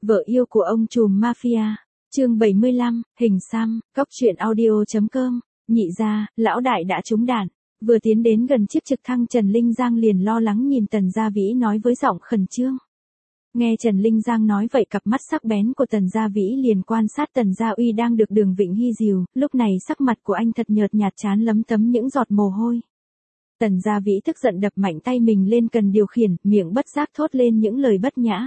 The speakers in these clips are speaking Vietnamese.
Vợ yêu của ông trùm mafia. Chương 75, hình xăm, cóc truyện audio.com. Nhị gia, lão đại đã trúng đạn. Vừa tiến đến gần chiếc trực thăng, Trần Linh Giang liền lo lắng nhìn Tần Gia Vĩ nói với giọng khẩn trương. Nghe Trần Linh Giang nói vậy, cặp mắt sắc bén của Tần Gia Vĩ liền quan sát Tần Gia Uy đang được Đường Vịnh Hy dìu, lúc này sắc mặt của anh thật nhợt nhạt, trán lấm tấm những giọt mồ hôi. Tần Gia Vĩ tức giận đập mạnh tay mình lên cần điều khiển, miệng bất giác thốt lên những lời bất nhã.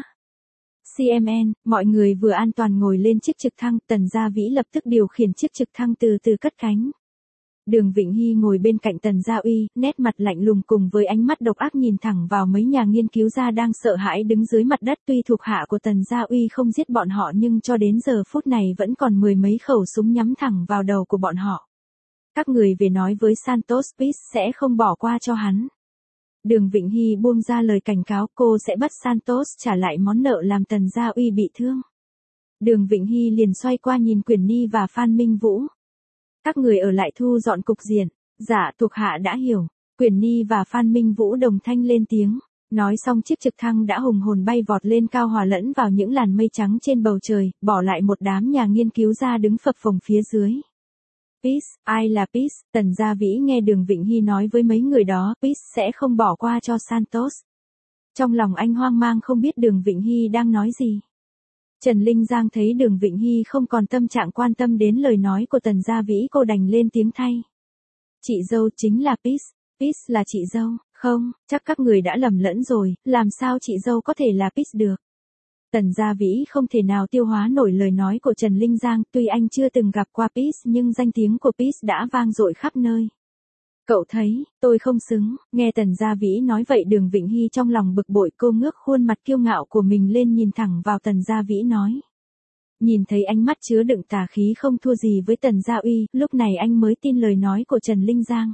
CMN, mọi người vừa an toàn ngồi lên chiếc trực thăng, Tần Gia Vĩ lập tức điều khiển chiếc trực thăng từ từ cất cánh. Đường Vịnh Hy ngồi bên cạnh Tần Gia Uy, nét mặt lạnh lùng cùng với ánh mắt độc ác nhìn thẳng vào mấy nhà nghiên cứu gia đang sợ hãi đứng dưới mặt đất. Tuy thuộc hạ của Tần Gia Uy không giết bọn họ nhưng cho đến giờ phút này vẫn còn mười mấy khẩu súng nhắm thẳng vào đầu của bọn họ. Các người về nói với Santos Peace sẽ không bỏ qua cho hắn. Đường Vịnh Hy buông ra lời cảnh cáo, cô sẽ bắt Santos trả lại món nợ làm Tần Gia Uy bị thương. Đường Vịnh Hy liền xoay qua nhìn Quyển Ni và Phan Minh Vũ. Các người ở lại thu dọn cục diện. Dạ, thuộc hạ đã hiểu. Quyển Ni và Phan Minh Vũ đồng thanh lên tiếng. Nói xong chiếc trực thăng đã hùng hồn bay vọt lên cao, hòa lẫn vào những làn mây trắng trên bầu trời, bỏ lại một đám nhà nghiên cứu gia đứng phập phồng phía dưới. Peace, ai là Peace? Tần Gia Vĩ nghe Đường Vịnh Hy nói với mấy người đó, Peace sẽ không bỏ qua cho Santos. Trong lòng anh hoang mang không biết Đường Vịnh Hy đang nói gì. Trần Linh Giang thấy Đường Vịnh Hy không còn tâm trạng quan tâm đến lời nói của Tần Gia Vĩ, cô đành lên tiếng thay. Chị dâu chính là Peace. Peace là chị dâu. Không, chắc các người đã lầm lẫn rồi, làm sao chị dâu có thể là Peace được. Tần Gia Vĩ không thể nào tiêu hóa nổi lời nói của Trần Linh Giang, tuy anh chưa từng gặp qua Peace nhưng danh tiếng của Peace đã vang dội khắp nơi. Cậu thấy, tôi không xứng. Nghe Tần Gia Vĩ nói vậy, Đường Vịnh Hy trong lòng bực bội, cô ngước khuôn mặt kiêu ngạo của mình lên nhìn thẳng vào Tần Gia Vĩ nói. Nhìn thấy ánh mắt chứa đựng tà khí không thua gì với Tần Gia Uy, lúc này anh mới tin lời nói của Trần Linh Giang.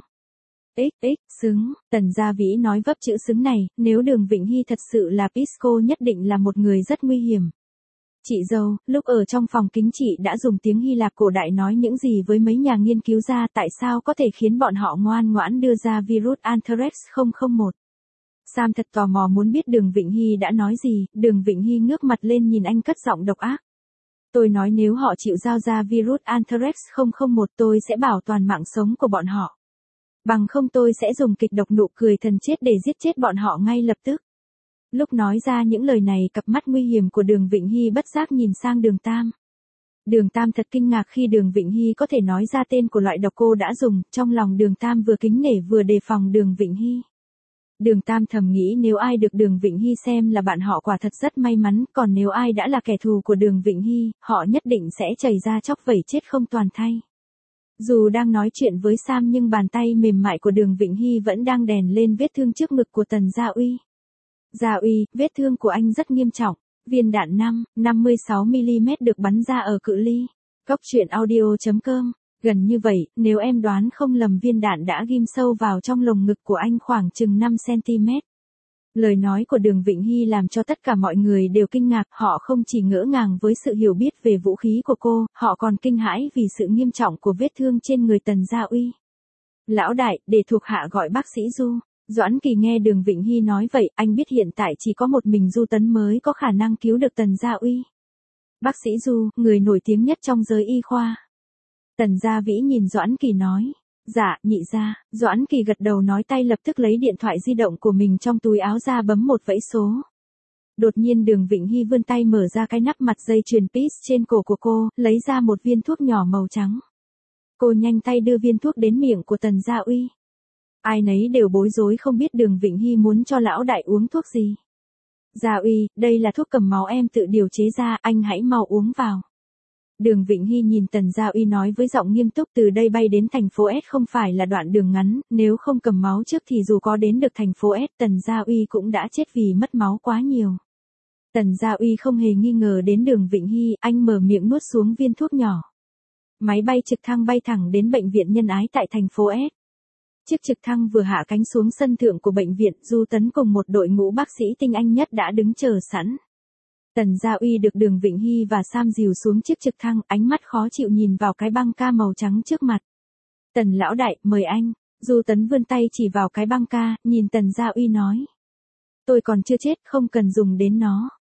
Xứng, Tần Gia Vĩ nói vấp chữ xứng này, nếu Đường Vịnh Hy thật sự là Peace, cô nhất định là một người rất nguy hiểm. Chị dâu, lúc ở trong phòng kính chị đã dùng tiếng Hy Lạp cổ đại nói những gì với mấy nhà nghiên cứu gia, tại sao có thể khiến bọn họ ngoan ngoãn đưa ra virus Anthrax 001? Sam thật tò mò muốn biết Đường Vịnh Hy đã nói gì. Đường Vịnh Hy ngước mặt lên nhìn anh cất giọng độc ác. Tôi nói nếu họ chịu giao ra virus Anthrax 001 tôi sẽ bảo toàn mạng sống của bọn họ. Bằng không tôi sẽ dùng kịch độc nụ cười thần chết để giết chết bọn họ ngay lập tức. Lúc nói ra những lời này, cặp mắt nguy hiểm của Đường Vịnh Hy bất giác nhìn sang Đường Tam. Đường Tam thật kinh ngạc khi Đường Vịnh Hy có thể nói ra tên của loại độc cô đã dùng, trong lòng Đường Tam vừa kính nể vừa đề phòng Đường Vịnh Hy. Đường Tam thầm nghĩ nếu ai được Đường Vịnh Hy xem là bạn họ quả thật rất may mắn, còn nếu ai đã là kẻ thù của Đường Vịnh Hy, họ nhất định sẽ chảy ra chóc vẩy chết không toàn thây. Dù đang nói chuyện với Sam nhưng bàn tay mềm mại của Đường Vịnh Hy vẫn đang đèn lên vết thương trước ngực của Tần Gia Uy. Gia Uy, vết thương của anh rất nghiêm trọng. Viên đạn 56mm được bắn ra ở cự ly. Cóc truyện audio.com. Gần như vậy, nếu em đoán không lầm viên đạn đã ghim sâu vào trong lồng ngực của anh khoảng chừng 5cm. Lời nói của Đường Vịnh Hy làm cho tất cả mọi người đều kinh ngạc, họ không chỉ ngỡ ngàng với sự hiểu biết về vũ khí của cô, họ còn kinh hãi vì sự nghiêm trọng của vết thương trên người Tần Gia Uy. Lão đại, để thuộc hạ gọi bác sĩ Du. Doãn Kỳ nghe Đường Vịnh Hy nói vậy, anh biết hiện tại chỉ có một mình Du Tấn mới có khả năng cứu được Tần Gia Uy. Bác sĩ Du, người nổi tiếng nhất trong giới y khoa. Tần Gia Vĩ nhìn Doãn Kỳ nói. Dạ, nhị gia. Doãn Kỳ gật đầu nói, tay lập tức lấy điện thoại di động của mình trong túi áo ra bấm một dãy số. Đột nhiên Đường Vịnh Hy vươn tay mở ra cái nắp mặt dây chuyền Peace trên cổ của cô, lấy ra một viên thuốc nhỏ màu trắng. Cô nhanh tay đưa viên thuốc đến miệng của Tần Gia Uy. Ai nấy đều bối rối không biết Đường Vịnh Hy muốn cho lão đại uống thuốc gì. Gia Uy, đây là thuốc cầm máu em tự điều chế ra, anh hãy mau uống vào. Đường Vịnh Hy nhìn Tần Gia Uy nói với giọng nghiêm túc, từ đây bay đến thành phố S không phải là đoạn đường ngắn, nếu không cầm máu trước thì dù có đến được thành phố S, Tần Gia Uy cũng đã chết vì mất máu quá nhiều. Tần Gia Uy không hề nghi ngờ đến Đường Vịnh Hy, anh mở miệng nuốt xuống viên thuốc nhỏ. Máy bay trực thăng bay thẳng đến bệnh viện Nhân Ái tại thành phố S. Chiếc trực thăng vừa hạ cánh xuống sân thượng của bệnh viện, Du Tấn cùng một đội ngũ bác sĩ tinh anh nhất đã đứng chờ sẵn. Tần Gia Uy được Đường Vịnh Hy và Sam dìu xuống chiếc trực thăng, ánh mắt khó chịu nhìn vào cái băng ca màu trắng trước mặt. Tần lão đại, mời anh. Du Tấn vươn tay chỉ vào cái băng ca, nhìn Tần Gia Uy nói. Tôi còn chưa chết, không cần dùng đến nó.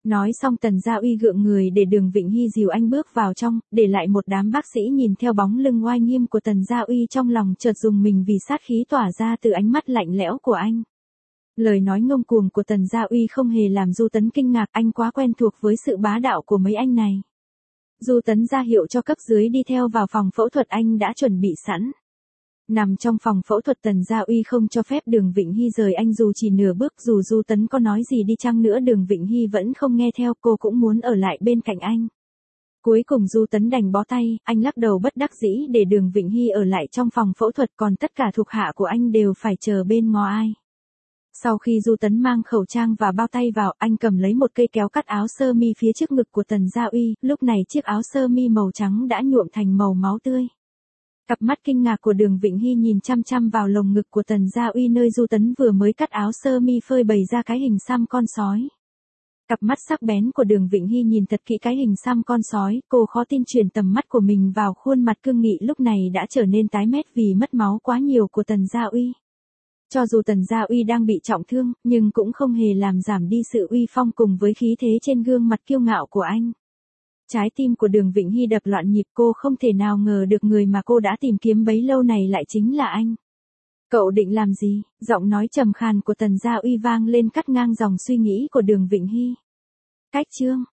Nói xong Tần Gia Uy gượng người để Đường Vịnh Hy dìu anh bước vào trong, để lại một đám bác sĩ nhìn theo bóng lưng oai nghiêm của Tần Gia Uy trong lòng chợt rùng mình vì sát khí tỏa ra từ ánh mắt lạnh lẽo của anh. Lời nói ngông cuồng của Tần Gia Uy không hề làm Du Tấn kinh ngạc, anh quá quen thuộc với sự bá đạo của mấy anh này. Du Tấn ra hiệu cho cấp dưới đi theo vào phòng phẫu thuật anh đã chuẩn bị sẵn. Nằm trong phòng phẫu thuật Tần Gia Uy không cho phép Đường Vịnh Hy rời anh dù chỉ nửa bước, dù Du Tấn có nói gì đi chăng nữa Đường Vịnh Hy vẫn không nghe theo, cô cũng muốn ở lại bên cạnh anh. Cuối cùng Du Tấn đành bó tay, anh lắc đầu bất đắc dĩ để Đường Vịnh Hy ở lại trong phòng phẫu thuật, còn tất cả thuộc hạ của anh đều phải chờ bên ngó ai. Sau khi Du Tấn mang khẩu trang và bao tay vào, anh cầm lấy một cây kéo cắt áo sơ mi phía trước ngực của Tần Gia Uy, lúc này chiếc áo sơ mi màu trắng đã nhuộm thành màu máu tươi. Cặp mắt kinh ngạc của Đường Vịnh Hy nhìn chăm chăm vào lồng ngực của Tần Gia Uy nơi Du Tấn vừa mới cắt áo sơ mi phơi bày ra cái hình xăm con sói. Cặp mắt sắc bén của Đường Vịnh Hy nhìn thật kỹ cái hình xăm con sói, cô khó tin chuyển tầm mắt của mình vào khuôn mặt cương nghị lúc này đã trở nên tái mét vì mất máu quá nhiều của Tần Gia Uy. Cho dù Tần Gia Uy đang bị trọng thương, nhưng cũng không hề làm giảm đi sự uy phong cùng với khí thế trên gương mặt kiêu ngạo của anh. Trái tim của Đường Vịnh Hy đập loạn nhịp, cô không thể nào ngờ được người mà cô đã tìm kiếm bấy lâu này lại chính là anh. Cậu định làm gì? Giọng nói trầm khàn của Tần Gia Uy vang lên cắt ngang dòng suy nghĩ của Đường Vịnh Hy. Cách chương